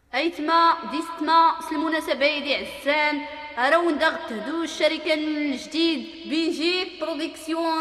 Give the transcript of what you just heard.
ايتما ديستما المناسبة يدي عسان. أراون داغ تهدو الشركة الجديد بيجي برودكسيون